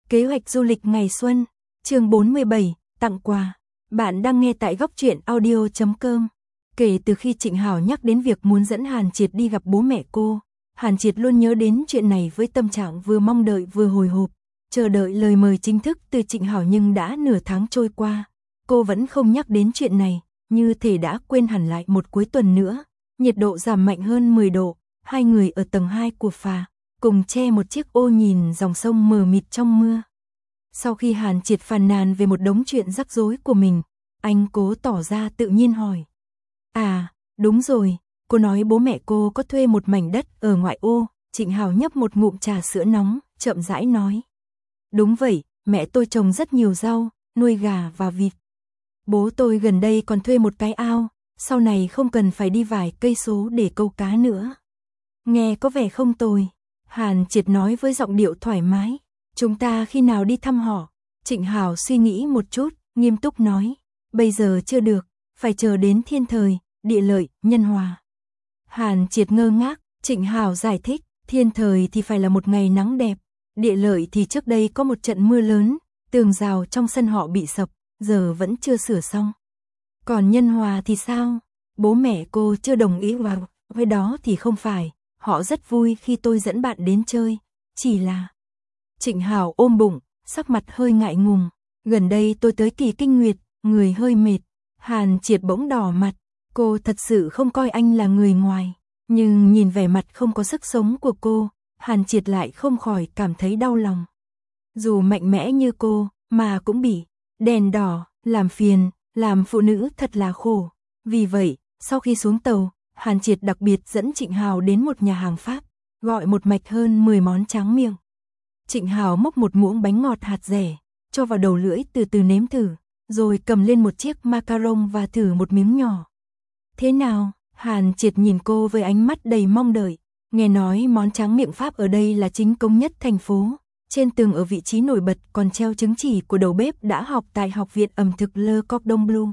Kế hoạch du lịch ngày xuân, chương 47, tặng quà. Bạn đang nghe tại góc truyện audio.com. Kể từ khi Trịnh Hảo nhắc đến việc muốn dẫn Hàn Triệt đi gặp bố mẹ cô, Hàn Triệt luôn nhớ đến chuyện này với tâm trạng vừa mong đợi vừa hồi hộp, chờ đợi lời mời chính thức từ Trịnh Hảo, nhưng đã nửa tháng trôi qua, cô vẫn không nhắc đến chuyện này, như thể đã quên hẳn. Lại một cuối tuần nữa, nhiệt độ giảm mạnh hơn 10 độ, hai người ở tầng 2 của phà, cùng che một chiếc ô nhìn dòng sông mờ mịt trong mưa. Sau khi Hàn Triệt phàn nàn về một đống chuyện rắc rối của mình, anh cố tỏ ra tự nhiên hỏi. À, đúng rồi, cô nói bố mẹ cô có thuê một mảnh đất ở ngoại ô. Trịnh Hảo nhấp một ngụm trà sữa nóng, chậm rãi nói. Đúng vậy, mẹ tôi trồng rất nhiều rau, nuôi gà và vịt. Bố tôi gần đây còn thuê một cái ao, sau này không cần phải đi vài cây số để câu cá nữa. Nghe có vẻ không tồi, Hàn Triệt nói với giọng điệu thoải mái. Chúng ta khi nào đi thăm họ? Trịnh Hảo suy nghĩ một chút, nghiêm túc nói. Bây giờ chưa được, phải chờ đến thiên thời, địa lợi, nhân hòa. Hàn Triệt ngơ ngác, Trịnh Hảo giải thích. Thiên thời thì phải là một ngày nắng đẹp, địa lợi thì trước đây có một trận mưa lớn, tường rào trong sân họ bị sập, giờ vẫn chưa sửa xong. Còn nhân hòa thì sao? Bố mẹ cô chưa đồng ý vào với đó thì không phải, họ rất vui khi tôi dẫn bạn đến chơi, chỉ là... Trịnh Hảo ôm bụng, sắc mặt hơi ngại ngùng. Gần đây tôi tới kỳ kinh nguyệt, người hơi mệt. Hàn Triệt bỗng đỏ mặt. Cô thật sự không coi anh là người ngoài. Nhưng nhìn vẻ mặt không có sức sống của cô, Hàn Triệt lại không khỏi cảm thấy đau lòng. Dù mạnh mẽ như cô, mà cũng bị đèn đỏ, làm phiền, làm phụ nữ thật là khổ. Vì vậy, sau khi xuống tàu, Hàn Triệt đặc biệt dẫn Trịnh Hảo đến một nhà hàng Pháp, gọi một mạch hơn 10 món tráng miệng. Trịnh Hảo múc một muỗng bánh ngọt hạt dẻ, cho vào đầu lưỡi từ từ nếm thử, rồi cầm lên một chiếc macaron và thử một miếng nhỏ. Thế nào? Hàn Triệt nhìn cô với ánh mắt đầy mong đợi. Nghe nói món tráng miệng Pháp ở đây là chính công nhất thành phố. Trên tường ở vị trí nổi bật còn treo chứng chỉ của đầu bếp đã học tại Học viện ẩm thực Le Cordon Bleu.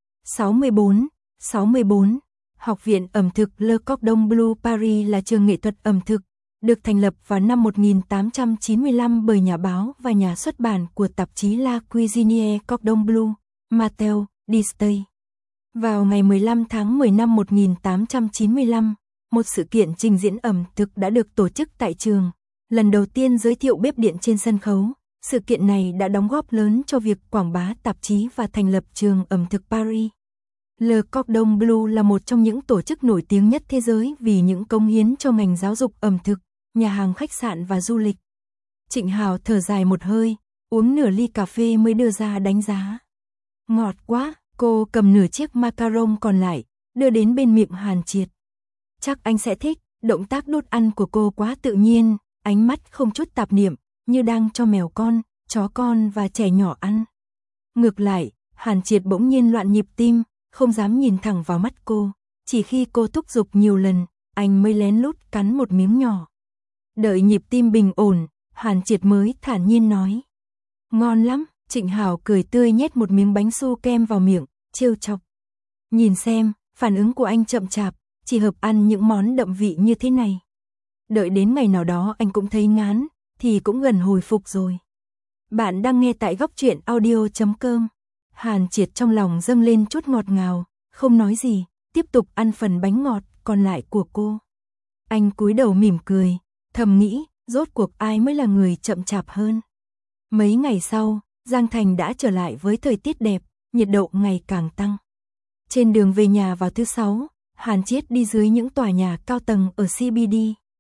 64. Học viện ẩm thực Le Cordon Bleu Paris là trường nghệ thuật ẩm thực, được thành lập vào năm 1895 bởi nhà báo và nhà xuất bản của tạp chí La Cuisinière Cordon Bleu, Matteo Distay. Vào ngày 15 tháng 10 năm 1895, một sự kiện trình diễn ẩm thực đã được tổ chức tại trường. Lần đầu tiên giới thiệu bếp điện trên sân khấu, sự kiện này đã đóng góp lớn cho việc quảng bá tạp chí và thành lập trường ẩm thực Paris. Le Cordon Bleu là một trong những tổ chức nổi tiếng nhất thế giới vì những cống hiến cho ngành giáo dục ẩm thực, nhà hàng khách sạn và du lịch. Trịnh Hảo thở dài một hơi, uống nửa ly cà phê mới đưa ra đánh giá. Ngọt quá, cô cầm nửa chiếc macaron còn lại, đưa đến bên miệng Hàn Triệt. Chắc anh sẽ thích, động tác đút ăn của cô quá tự nhiên, ánh mắt không chút tạp niệm, như đang cho mèo con, chó con và trẻ nhỏ ăn. Ngược lại, Hàn Triệt bỗng nhiên loạn nhịp tim, không dám nhìn thẳng vào mắt cô, chỉ khi cô thúc giục nhiều lần, anh mới lén lút cắn một miếng nhỏ. Đợi nhịp tim bình ổn, Hàn Triệt mới thản nhiên nói. Ngon lắm, Trịnh Hảo cười tươi nhét một miếng bánh su kem vào miệng, trêu chọc. Nhìn xem, phản ứng của anh chậm chạp, chỉ hợp ăn những món đậm vị như thế này. Đợi đến ngày nào đó anh cũng thấy ngán, thì cũng gần hồi phục rồi. Bạn đang nghe tại góc truyện audio.com. Hàn Triệt trong lòng dâng lên chút ngọt ngào, không nói gì, tiếp tục ăn phần bánh ngọt còn lại của cô. Anh cúi đầu mỉm cười, thầm nghĩ, rốt cuộc ai mới là người chậm chạp hơn. Mấy ngày sau, Giang Thành đã trở lại với thời tiết đẹp, nhiệt độ ngày càng tăng. Trên đường về nhà vào thứ Sáu, Hàn Triệt đi dưới những tòa nhà cao tầng ở CBD.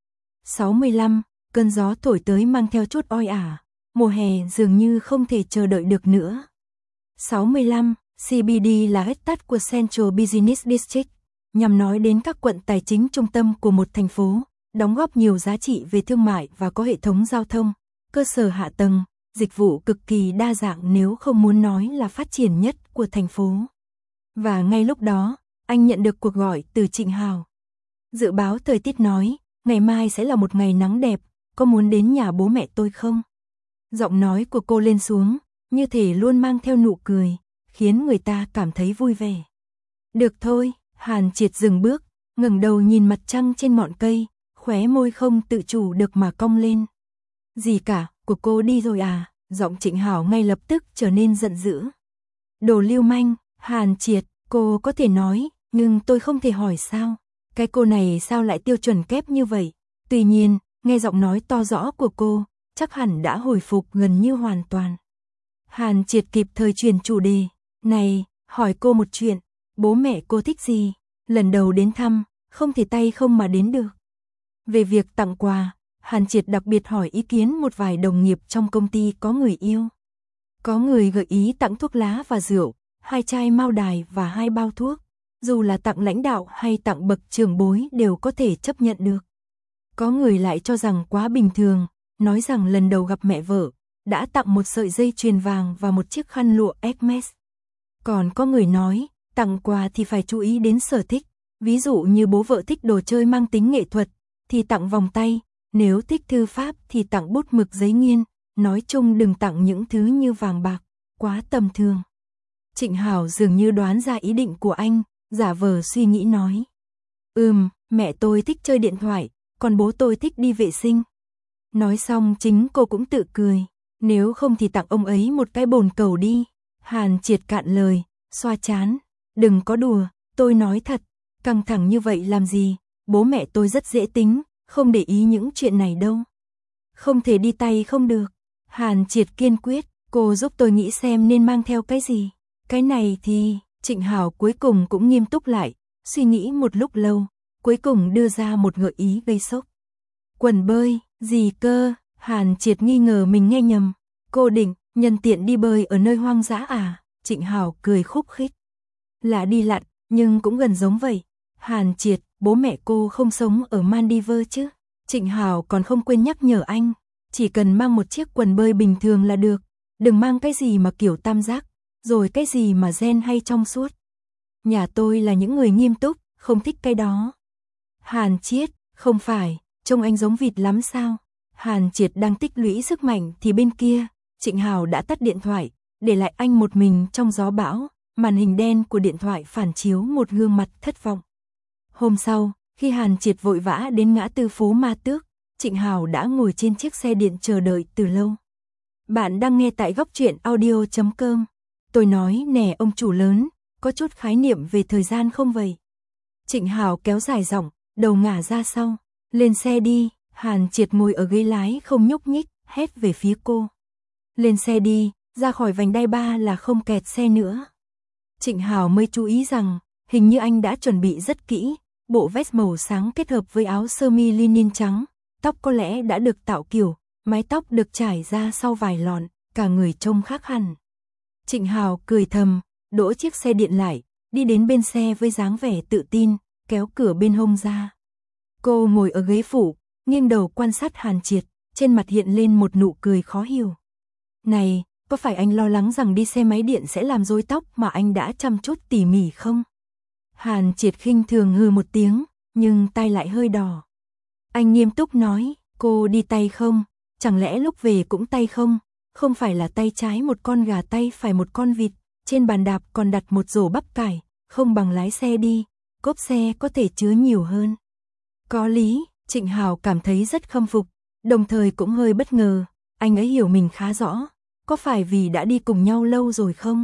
65, cơn gió thổi tới mang theo chút oi ả, mùa hè dường như không thể chờ đợi được nữa. 65, CBD là hết tắt của Central Business District, nhằm nói đến các quận tài chính trung tâm của một thành phố, đóng góp nhiều giá trị về thương mại và có hệ thống giao thông, cơ sở hạ tầng, dịch vụ cực kỳ đa dạng, nếu không muốn nói là phát triển nhất của thành phố. Và ngay lúc đó, anh nhận được cuộc gọi từ Trịnh Hảo. Dự báo thời tiết nói, ngày mai sẽ là một ngày nắng đẹp, có muốn đến nhà bố mẹ tôi không? Giọng nói của cô lên xuống, như thể luôn mang theo nụ cười, khiến người ta cảm thấy vui vẻ. Được thôi, Hàn Triệt dừng bước, ngẩng đầu nhìn mặt trăng trên ngọn cây, khóe môi không tự chủ được mà cong lên. Gì cả, của cô đi rồi à? Giọng Trịnh Hảo ngay lập tức trở nên giận dữ. Đồ lưu manh, Hàn Triệt, cô có thể nói, nhưng tôi không thể hỏi sao? Cái cô này sao lại tiêu chuẩn kép như vậy? Tuy nhiên, nghe giọng nói to rõ của cô, chắc hẳn đã hồi phục gần như hoàn toàn. Hàn Triệt kịp thời chuyển chủ đề. Này, hỏi cô một chuyện, bố mẹ cô thích gì? Lần đầu đến thăm, không thể tay không mà đến được. Về việc tặng quà, Hàn Triệt đặc biệt hỏi ý kiến một vài đồng nghiệp trong công ty có người yêu. Có người gợi ý tặng thuốc lá và rượu, 2 chai mao đài và 2 bao thuốc. Dù là tặng lãnh đạo hay tặng bậc trưởng bối đều có thể chấp nhận được. Có người lại cho rằng quá bình thường, nói rằng lần đầu gặp mẹ vợ, đã tặng một sợi dây chuyền vàng và một chiếc khăn lụa Hermes. Còn có người nói, tặng quà thì phải chú ý đến sở thích. Ví dụ như bố vợ thích đồ chơi mang tính nghệ thuật, thì tặng vòng tay, nếu thích thư pháp thì tặng bút mực giấy nghiên, nói chung đừng tặng những thứ như vàng bạc, quá tầm thường. Trịnh Hảo dường như đoán ra ý định của anh, giả vờ suy nghĩ nói. Mẹ tôi thích chơi điện thoại, còn bố tôi thích đi vệ sinh. Nói xong chính cô cũng tự cười, nếu không thì tặng ông ấy một cái bồn cầu đi. Hàn Triệt cạn lời, xoa chán, đừng có đùa, tôi nói thật, căng thẳng như vậy làm gì, bố mẹ tôi rất dễ tính, không để ý những chuyện này đâu. Không thể đi tay không được. Hàn Triệt kiên quyết, cô giúp tôi nghĩ xem nên mang theo cái gì. Cái này thì, Trịnh Hảo cuối cùng cũng nghiêm túc lại, suy nghĩ một lúc lâu, cuối cùng đưa ra một gợi ý gây sốc. Quần bơi, gì cơ? Hàn Triệt nghi ngờ mình nghe nhầm. Cô định, nhân tiện đi bơi ở nơi hoang dã à? Trịnh Hảo cười khúc khích. Là đi lặn, nhưng cũng gần giống vậy. Hàn Triệt, bố mẹ cô không sống ở Maldives chứ? Trịnh Hảo còn không quên nhắc nhở anh, chỉ cần mang một chiếc quần bơi bình thường là được, đừng mang cái gì mà kiểu tam giác, rồi cái gì mà ren hay trong suốt. Nhà tôi là những người nghiêm túc, không thích cái đó. Hàn Triệt, không phải, trông anh giống vịt lắm sao? Hàn Triệt đang tích lũy sức mạnh thì bên kia, Trịnh Hảo đã tắt điện thoại, để lại anh một mình trong gió bão, màn hình đen của điện thoại phản chiếu một gương mặt thất vọng. Hôm sau, khi Hàn Triệt vội vã đến ngã tư phố Ma Tước, Trịnh Hảo đã ngồi trên chiếc xe điện chờ đợi từ lâu. Bạn đang nghe tại góc truyện audio.com. Tôi nói nè ông chủ lớn, có chút khái niệm về thời gian không vậy? Trịnh Hảo kéo dài giọng, đầu ngả ra sau. Lên xe đi. Hàn Triệt ngồi ở ghế lái không nhúc nhích, hét về phía cô. Lên xe đi, ra khỏi vành đai 3 là không kẹt xe nữa. Trịnh Hảo mới chú ý rằng, hình như anh đã chuẩn bị rất kỹ, bộ vest màu sáng kết hợp với áo sơ mi linen trắng, tóc có lẽ đã được tạo kiểu, mái tóc được trải ra sau vài lọn, cả người trông khác hẳn. Trịnh Hảo cười thầm, đỗ chiếc xe điện lại, đi đến bên xe với dáng vẻ tự tin, kéo cửa bên hông ra. Cô ngồi ở ghế phụ, nghiêng đầu quan sát Hàn Triệt, trên mặt hiện lên một nụ cười khó hiểu. Này, có phải anh lo lắng rằng đi xe máy điện sẽ làm rối tóc mà anh đã chăm chút tỉ mỉ không? Hàn Triệt khinh thường hừ một tiếng, nhưng tai lại hơi đỏ. Anh nghiêm túc nói, cô đi tay không, chẳng lẽ lúc về cũng tay không? Không phải là tay trái một con gà tay phải một con vịt, trên bàn đạp còn đặt một rổ bắp cải, không bằng lái xe đi, cốp xe có thể chứa nhiều hơn. Có lý, Trịnh Hảo cảm thấy rất khâm phục, đồng thời cũng hơi bất ngờ, anh ấy hiểu mình khá rõ, có phải vì đã đi cùng nhau lâu rồi không?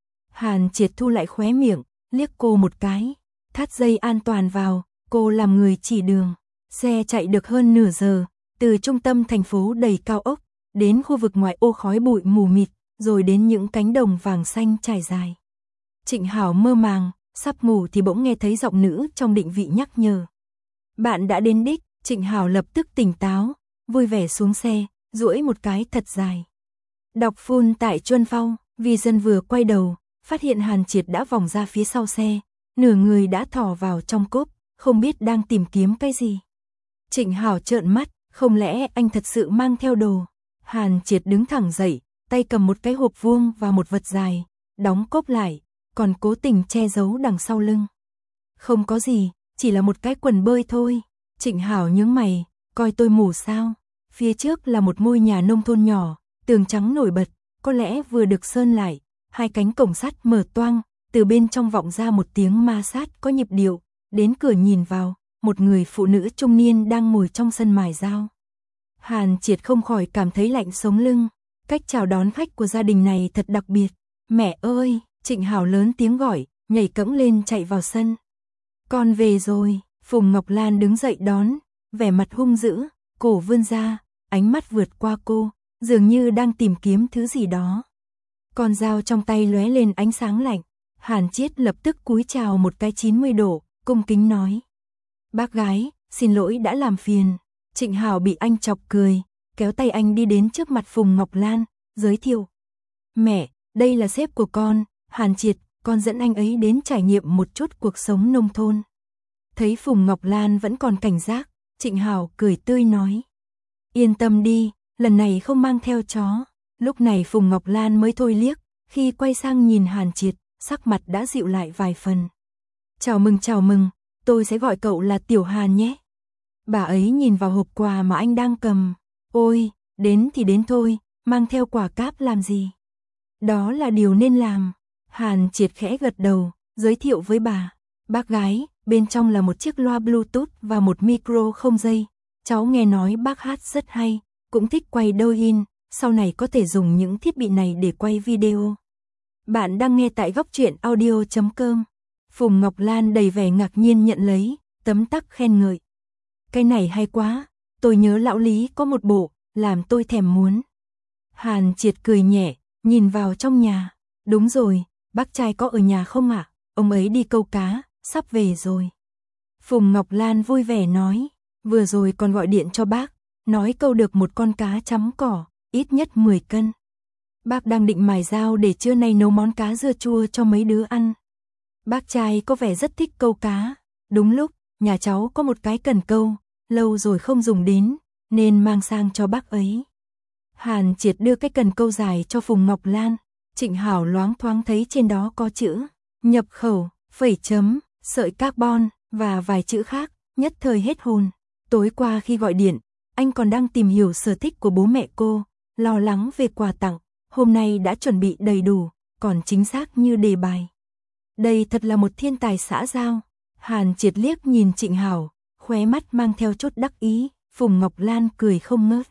Hàn Triệt thu lại khóe miệng, liếc cô một cái, thắt dây an toàn vào, cô làm người chỉ đường. Xe chạy được hơn nửa giờ, từ trung tâm thành phố đầy cao ốc, đến khu vực ngoại ô khói bụi mù mịt, rồi đến những cánh đồng vàng xanh trải dài. Trịnh Hảo mơ màng, sắp ngủ thì bỗng nghe thấy giọng nữ trong định vị nhắc nhở. Bạn đã đến đích. Trịnh Hảo lập tức tỉnh táo, vui vẻ xuống xe, duỗi một cái thật dài. Đọc full tại Chuân Phong, vì dân vừa quay đầu, phát hiện Hàn Triệt đã vòng ra phía sau xe, nửa người đã thò vào trong cốp, không biết đang tìm kiếm cái gì. Trịnh Hảo trợn mắt, không lẽ anh thật sự mang theo đồ? Hàn Triệt đứng thẳng dậy, tay cầm một cái hộp vuông và một vật dài, đóng cốp lại, còn cố tình che giấu đằng sau lưng. Không có gì, chỉ là một cái quần bơi thôi. Trịnh Hảo nhướng mày, coi tôi mù sao? Phía trước là một ngôi nhà nông thôn nhỏ, tường trắng nổi bật, có lẽ vừa được sơn lại, hai cánh cổng sắt mở toang, từ bên trong vọng ra một tiếng ma sát có nhịp điệu, đến cửa nhìn vào, một người phụ nữ trung niên đang ngồi trong sân mài dao. Hàn Triệt không khỏi cảm thấy lạnh sống lưng, Cách chào đón khách của gia đình này thật đặc biệt. Mẹ ơi, Trịnh Hảo lớn tiếng gọi, nhảy cẫng lên chạy vào sân. Con về rồi, Phùng Ngọc Lan đứng dậy đón, vẻ mặt hung dữ, cổ vươn ra, ánh mắt vượt qua cô, dường như đang tìm kiếm thứ gì đó. Con dao trong tay lóe lên ánh sáng lạnh, Hàn Triết lập tức cúi chào một cái 90 độ, cung kính nói. Bác gái, xin lỗi đã làm phiền. Trịnh Hảo bị anh chọc cười, kéo tay anh đi đến trước mặt Phùng Ngọc Lan, giới thiệu. Mẹ, đây là sếp của con, Hàn Triệt, con dẫn anh ấy đến trải nghiệm một chút cuộc sống nông thôn. Thấy Phùng Ngọc Lan vẫn còn cảnh giác, Trịnh Hảo cười tươi nói. Yên tâm đi, lần này không mang theo chó. Lúc này Phùng Ngọc Lan mới thôi liếc, khi quay sang nhìn Hàn Triệt, sắc mặt đã dịu lại vài phần. Chào mừng, tôi sẽ gọi cậu là Tiểu Hàn nhé. Bà ấy nhìn vào hộp quà mà anh đang cầm. Ôi, đến thì đến thôi, mang theo quả cáp làm gì? Đó là điều nên làm. Hàn Triệt khẽ gật đầu, giới thiệu với bà. Bác gái, bên trong là một chiếc loa Bluetooth và một micro không dây. Cháu nghe nói bác hát rất hay, cũng thích quay douyin, sau này có thể dùng những thiết bị này để quay video. Bạn đang nghe tại góc truyện audio.com. Phùng Ngọc Lan đầy vẻ ngạc nhiên nhận lấy, tấm tắc khen ngợi. Cái này hay quá, tôi nhớ lão Lý có một bộ, làm tôi thèm muốn. Hàn Triệt cười nhẹ, nhìn vào trong nhà. Đúng rồi, bác trai có ở nhà không ạ? Ông ấy đi câu cá, sắp về rồi. Phùng Ngọc Lan vui vẻ nói, vừa rồi còn gọi điện cho bác, nói câu được một con cá chấm cỏ, ít nhất 10 cân. Bác đang định mài dao để trưa nay nấu món cá dưa chua cho mấy đứa ăn. Bác trai có vẻ rất thích câu cá. Đúng lúc, nhà cháu có một cái cần câu, lâu rồi không dùng đến, nên mang sang cho bác ấy. Hàn Triệt đưa cái cần câu dài cho Phùng Ngọc Lan. Trịnh Hảo loáng thoáng thấy trên đó có chữ nhập khẩu, phẩy chấm, sợi carbon và vài chữ khác, nhất thời hết hồn. Tối qua khi gọi điện, anh còn đang tìm hiểu sở thích của bố mẹ cô, lo lắng về quà tặng, hôm nay đã chuẩn bị đầy đủ, còn chính xác như đề bài. Đây thật là một thiên tài xã giao. Hàn Triệt liếc nhìn Trịnh Hảo, khóe mắt mang theo chút đắc ý. Phùng Ngọc Lan cười không ngớt.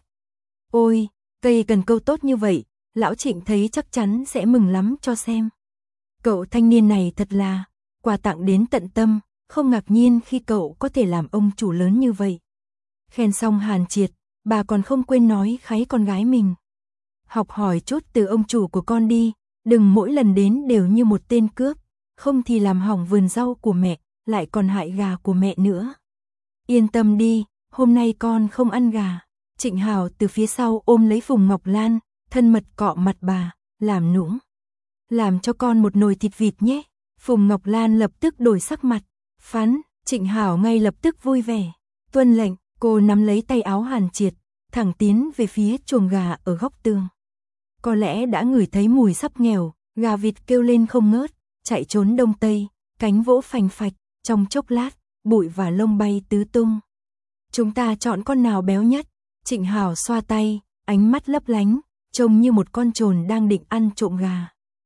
Ôi, cây cần câu tốt như vậy, lão Trịnh thấy chắc chắn sẽ mừng lắm cho xem. Cậu thanh niên này thật là quà tặng đến tận tâm, không ngạc nhiên khi cậu có thể làm ông chủ lớn như vậy. Khen xong Hàn Triệt, bà còn không quên nói kháy con gái mình. Học hỏi chút từ ông chủ của con đi, đừng mỗi lần đến đều như một tên cướp, không thì làm hỏng vườn rau của mẹ, lại còn hại gà của mẹ nữa. Yên tâm đi, hôm nay con không ăn gà. Trịnh Hảo từ phía sau ôm lấy Phùng Ngọc Lan, thân mật cọ mặt bà, làm nũng. Làm cho con một nồi thịt vịt nhé. Phùng Ngọc Lan lập tức đổi sắc mặt. Phán, Trịnh Hảo ngay lập tức vui vẻ. Tuân lệnh, cô nắm lấy tay áo Hàn Triệt, thẳng tiến về phía chuồng gà ở góc tường. Có lẽ đã ngửi thấy mùi sắp nghèo, gà vịt kêu lên không ngớt, chạy trốn đông tây, cánh vỗ phành phạch, trong chốc lát, bụi và lông bay tứ tung. Chúng ta chọn con nào béo nhất? Trịnh Hảo xoa tay, ánh mắt lấp lánh, trông như một con trồn đang định ăn trộm gà.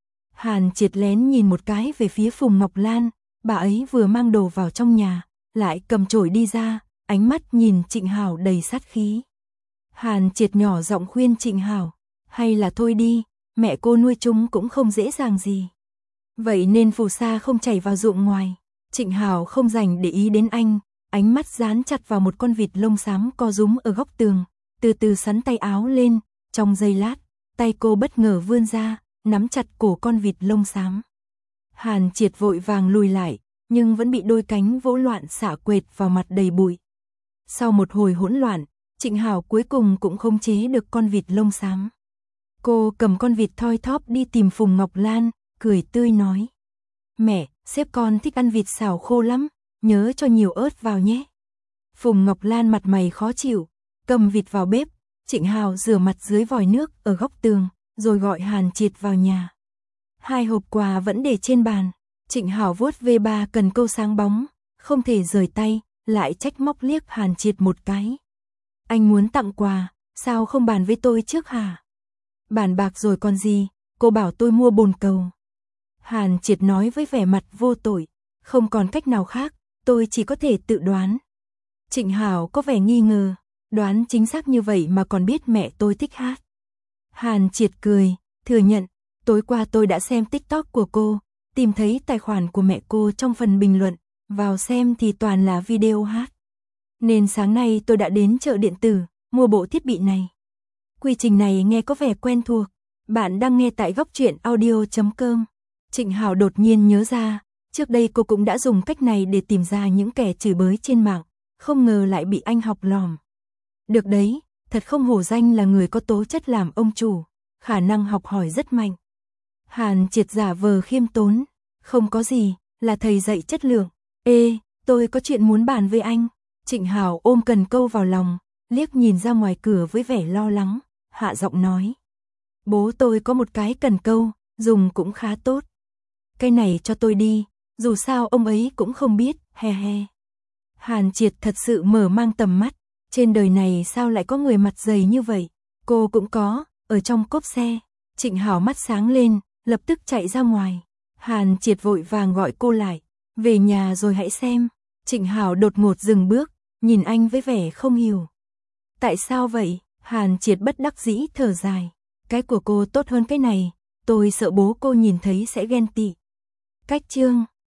Hàn Triệt lén nhìn một cái về phía Phùng Ngọc Lan, bà ấy vừa mang đồ vào trong nhà, lại cầm chổi đi ra, ánh mắt nhìn Trịnh Hảo đầy sát khí. Hàn Triệt nhỏ giọng khuyên Trịnh Hảo, hay là thôi đi, mẹ cô nuôi chúng cũng không dễ dàng gì. Vậy nên phù sa không chảy vào ruộng ngoài. Trịnh Hảo không dành để ý đến anh, ánh mắt dán chặt vào một con vịt lông xám co rúm ở góc tường, từ từ sắn tay áo lên, trong giây lát, tay cô bất ngờ vươn ra, nắm chặt cổ con vịt lông xám. Hàn Triệt vội vàng lùi lại, nhưng vẫn bị đôi cánh vỗ loạn xả quệt vào mặt đầy bụi. Sau một hồi hỗn loạn, Trịnh Hảo cuối cùng cũng khống chế được con vịt lông xám. Cô cầm con vịt thoi thóp đi tìm Phùng Ngọc Lan, cười tươi nói. Mẹ, sếp con thích ăn vịt xào khô lắm, nhớ cho nhiều ớt vào nhé. Phùng Ngọc Lan mặt mày khó chịu, cầm vịt vào bếp, Trịnh Hảo rửa mặt dưới vòi nước ở góc tường, rồi gọi Hàn Triệt vào nhà. 2 hộp quà vẫn để trên bàn, Trịnh Hảo vuốt V3 cần câu sáng bóng, không thể rời tay, lại trách móc liếc Hàn Triệt một cái. Anh muốn tặng quà, sao không bàn với tôi trước hả? Bàn bạc rồi còn gì, cô bảo tôi mua bồn cầu. Hàn Triệt nói với vẻ mặt vô tội, không còn cách nào khác, tôi chỉ có thể tự đoán. Trịnh Hảo có vẻ nghi ngờ, đoán chính xác như vậy mà còn biết mẹ tôi thích hát. Hàn Triệt cười, thừa nhận, tối qua tôi đã xem TikTok của cô, tìm thấy tài khoản của mẹ cô trong phần bình luận, vào xem thì toàn là video hát. Nên sáng nay tôi đã đến chợ điện tử, mua bộ thiết bị này. Quy trình này nghe có vẻ quen thuộc. Bạn đang nghe tại Góc Truyện Audio.com. Trịnh Hảo đột nhiên nhớ ra, trước đây cô cũng đã dùng cách này để tìm ra những kẻ chửi bới trên mạng, không ngờ lại bị anh học lỏm. Được đấy, thật không hổ danh là người có tố chất làm ông chủ, khả năng học hỏi rất mạnh. Hàn Triệt giả vờ khiêm tốn, không có gì, là thầy dạy chất lượng. Ê, tôi có chuyện muốn bàn với anh. Trịnh Hảo ôm cần câu vào lòng, liếc nhìn ra ngoài cửa với vẻ lo lắng, hạ giọng nói. Bố tôi có một cái cần câu, dùng cũng khá tốt. Cái này cho tôi đi, dù sao ông ấy cũng không biết, he he. Hàn Triệt thật sự mở mang tầm mắt, trên đời này sao lại có người mặt dày như vậy, cô cũng có, ở trong cốp xe. Trịnh Hảo mắt sáng lên, lập tức chạy ra ngoài. Hàn Triệt vội vàng gọi cô lại, về nhà rồi hãy xem. Trịnh Hảo đột ngột dừng bước, nhìn anh với vẻ không hiểu. Tại sao vậy? Hàn Triệt bất đắc dĩ thở dài. Cái của cô tốt hơn cái này, tôi sợ bố cô nhìn thấy sẽ ghen tị. Cách chương